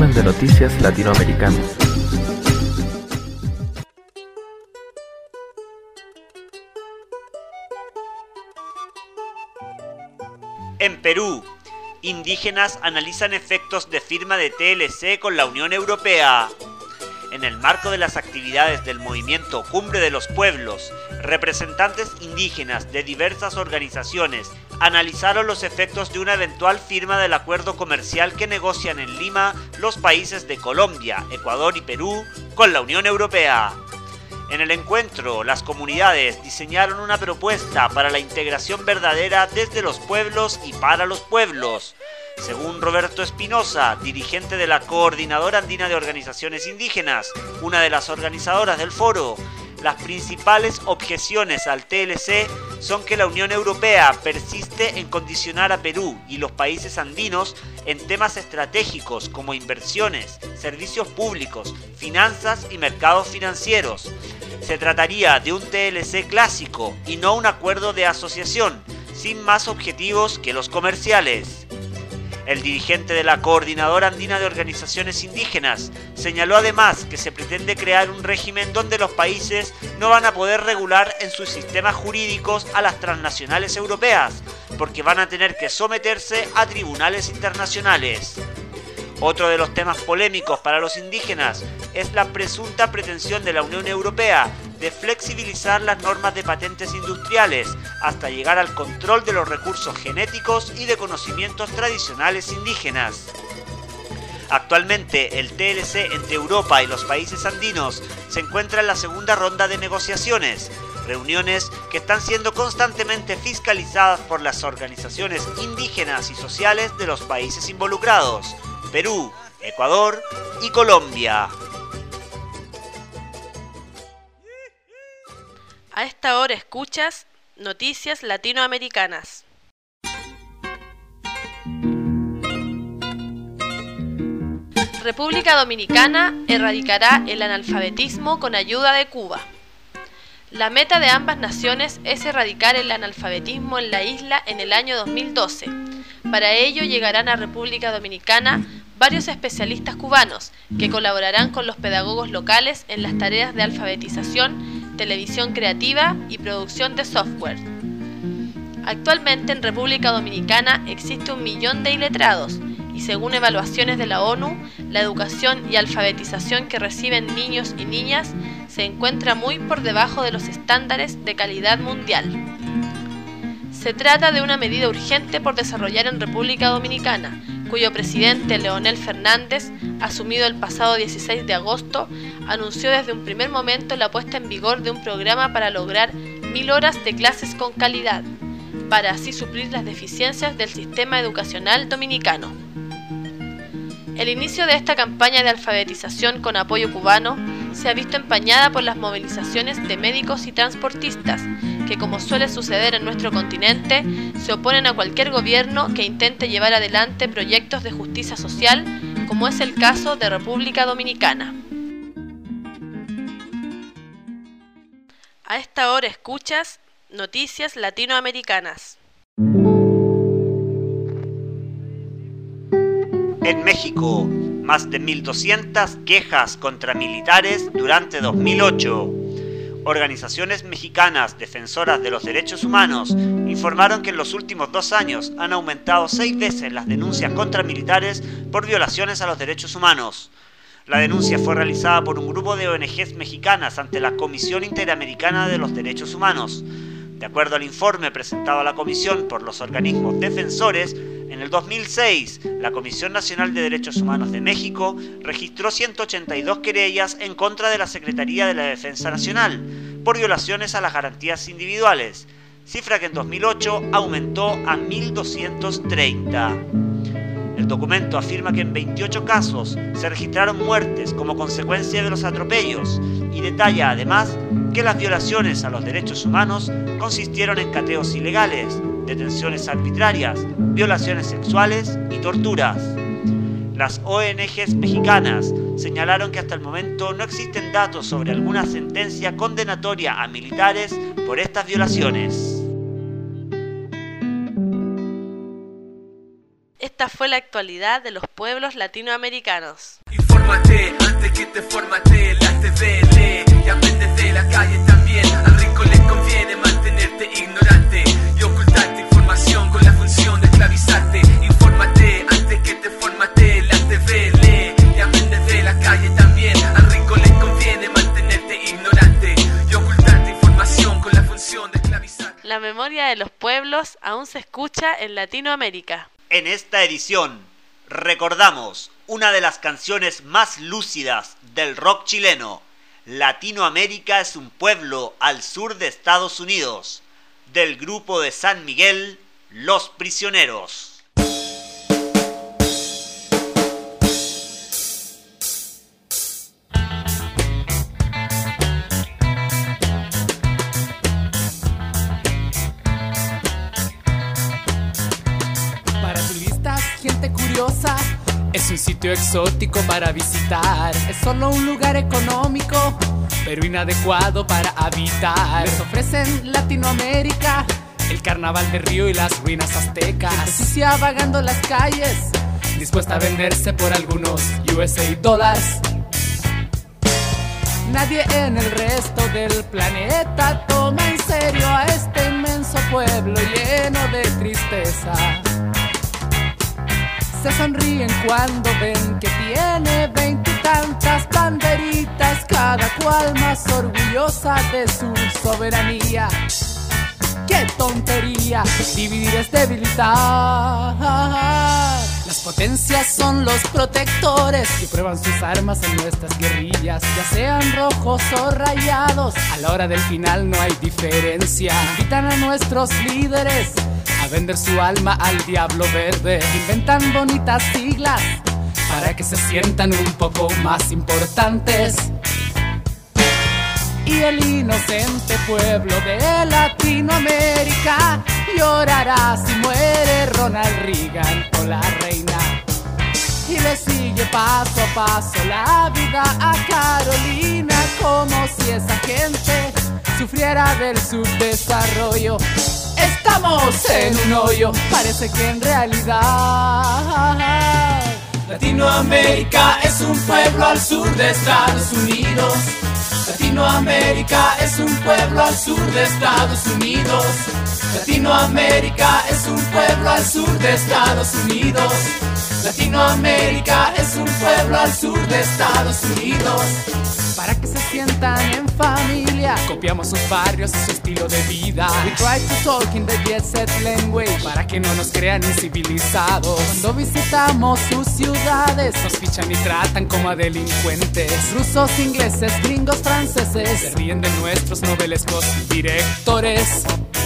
resumen de noticias latinoamericanas. En Perú, indígenas analizan efectos de firma de TLC con la Unión Europea. En el marco de las actividades del movimiento Cumbre de los Pueblos, representantes indígenas de diversas organizaciones analizaron los efectos de una eventual firma del acuerdo comercial que negocian en Lima los países de Colombia, Ecuador y Perú con la Unión Europea. En el encuentro, las comunidades diseñaron una propuesta para la integración verdadera desde los pueblos y para los pueblos. Según Roberto Espinosa, dirigente de la Coordinadora Andina de Organizaciones Indígenas, una de las organizadoras del foro, las principales objeciones al TLC son que la Unión Europea persiste en condicionar a Perú y los países andinos en temas estratégicos como inversiones, servicios públicos, finanzas y mercados financieros. Se trataría de un TLC clásico y no un acuerdo de asociación, sin más objetivos que los comerciales. El dirigente de la Coordinadora Andina de Organizaciones Indígenas señaló además que se pretende crear un régimen donde los países no van a poder regular en sus sistemas jurídicos a las transnacionales europeas, porque van a tener que someterse a tribunales internacionales. Otro de los temas polémicos para los indígenas es la presunta pretensión de la Unión Europea de flexibilizar las normas de patentes industriales hasta llegar al control de los recursos genéticos y de conocimientos tradicionales indígenas. Actualmente, el TLC entre Europa y los países andinos se encuentra en la segunda ronda de negociaciones, reuniones que están siendo constantemente fiscalizadas por las organizaciones indígenas y sociales de los países involucrados: Perú, Ecuador y Colombia. A esta hora escuchas Noticias Latinoamericanas. República Dominicana erradicará el analfabetismo con ayuda de Cuba. La meta de ambas naciones es erradicar el analfabetismo en la isla en el año 2012. Para ello llegarán a República Dominicana varios especialistas cubanos que colaborarán con los pedagogos locales en las tareas de alfabetización, televisión creativa y producción de software. Actualmente en República Dominicana existe 1 millón de iletrados y según evaluaciones de la ONU, la educación y alfabetización que reciben niños y niñas se encuentra muy por debajo de los estándares de calidad mundial. Se trata de una medida urgente por desarrollar en República Dominicana, cuyo presidente Leonel Fernández, asumido el pasado 16 de agosto, anunció desde un primer momento la puesta en vigor de un programa para lograr 1000 horas de clases con calidad, para así suplir las deficiencias del sistema educacional dominicano. El inicio de esta campaña de alfabetización con apoyo cubano se ha visto empañada por las movilizaciones de médicos y transportistas, que como suele suceder en nuestro continente, se oponen a cualquier gobierno que intente llevar adelante proyectos de justicia social, como es el caso de República Dominicana. A esta hora escuchas Noticias Latinoamericanas. En México, más de 1.200 quejas contra militares durante 2008. Organizaciones mexicanas defensoras de los derechos humanos informaron que en los últimos 2 años han aumentado 6 veces las denuncias contra militares por violaciones a los derechos humanos. La denuncia fue realizada por un grupo de ONGs mexicanas ante la Comisión Interamericana de los Derechos Humanos. De acuerdo al informe presentado a la Comisión por los organismos defensores, en el 2006, la Comisión Nacional de Derechos Humanos de México registró 182 querellas en contra de la Secretaría de la Defensa Nacional por violaciones a las garantías individuales, cifra que en 2008 aumentó a 1.230. El documento afirma que en 28 casos se registraron muertes como consecuencia de los atropellos y detalla además que las violaciones a los derechos humanos consistieron en cateos ilegales, detenciones arbitrarias, violaciones sexuales y torturas. Las ONGs mexicanas señalaron que hasta el momento no existen datos sobre alguna sentencia condenatoria a militares por estas violaciones. Esta fue la actualidad de los pueblos latinoamericanos. Infórmate antes que te formate. La TV lee y aprende de la calle también. Al rico le conviene mantenerte ignorante y ocultarte información con la función de esclavizarte. Infórmate antes que te formate. La TV lee y aprende de la calle también. Al rico le conviene mantenerte ignorante y ocultarte información con la función de esclavizarte. La memoria de los pueblos aún se escucha en Latinoamérica. En esta edición recordamos una de las canciones más lúcidas del rock chileno, Latinoamérica es un pueblo al sur de Estados Unidos, del grupo de San Miguel, Los Prisioneros. Para turistas, gente curiosa, es un sitio exótico para visitar. Es solo un lugar económico, pero inadecuado para habitar. Les ofrecen Latinoamérica, el carnaval de Río y las ruinas aztecas. Gente sucia vagando las calles, dispuesta a venderse por algunos USA dólares. Nadie en el resto del planeta toma en serio a este inmenso pueblo lleno de tristeza. Se sonríen cuando ven que tiene 20 y tantas banderitas, cada cual más orgullosa de su soberanía. ¡Qué tontería! Dividir es debilitar. Las potencias son los protectores que prueban sus armas en nuestras guerrillas, ya sean rojos o rayados. A la hora del final no hay diferencia. Invitan a nuestros líderes a vender su alma al diablo verde. Inventan bonitas siglas para que se sientan un poco más importantes. Y el inocente pueblo de Latinoamérica llorará si muere Ronald Reagan o la reina. Y le sigue paso a paso la vida a Carolina, como si esa gente sufriera del subdesarrollo. Estamos en un hoyo, parece que en realidad Latinoamérica es un pueblo al sur de Estados Unidos. Latinoamérica es un pueblo al sur de Estados Unidos. Latinoamérica es un pueblo al sur de Estados Unidos. Latinoamérica es un pueblo al sur de Estados Unidos. Para que se sientan en familia, copiamos sus barrios y su estilo de vida. We try to talk in the jet set language, para que no nos crean incivilizados. Cuando visitamos sus ciudades, nos fichan y tratan como a delincuentes. Rusos, ingleses, gringos, franceses se ríen de nuestros novelescos directores.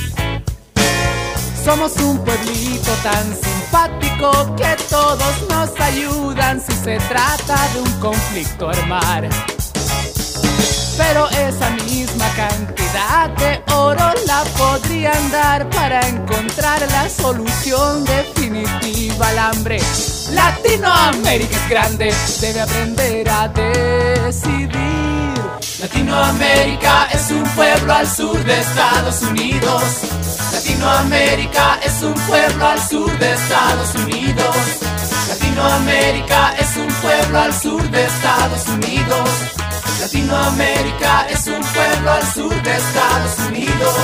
Somos un pueblito tan simpático que todos nos ayudan si se trata de un conflicto armar. Pero esa misma cantidad de oro la podrían dar para encontrar la solución definitiva al hambre. Latinoamérica es grande, debe aprender a decidir. Latinoamérica es un pueblo al sur de Estados Unidos. Latinoamérica es un pueblo al sur de Estados Unidos. Latinoamérica es un pueblo al sur de Estados Unidos. Latinoamérica es un pueblo al sur de Estados Unidos.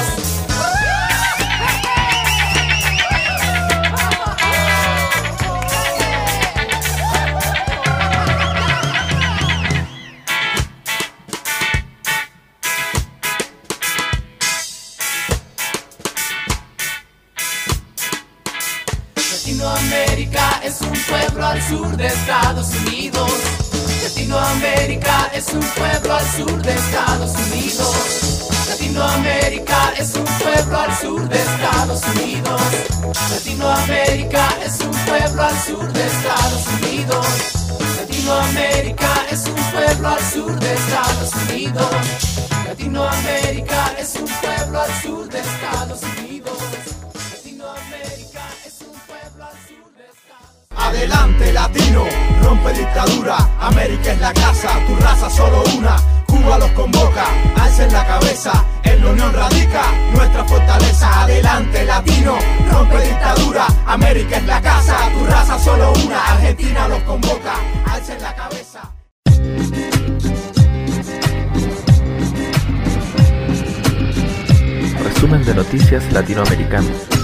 Latinoamérica es un pueblo al sur de Estados Unidos. Latinoamérica es un pueblo al sur de Estados Unidos. Latinoamérica es un pueblo al sur de Estados Unidos. Latinoamérica es un pueblo al sur de Estados Unidos. Latinoamérica es un pueblo al sur de Estados Unidos. Latinoamérica es un pueblo al sur de Estados Unidos. Latinoamérica es un pueblo al sur de Estados Unidos. Adelante latino, rompe dictadura, América es la casa, tu raza solo una. Cuba los convoca, alcen la cabeza, en la unión radica nuestra fortaleza. Adelante latino, rompe dictadura, América es la casa, tu raza solo una. Argentina los convoca, alcen la cabeza. resumen de noticias latinoamericanas.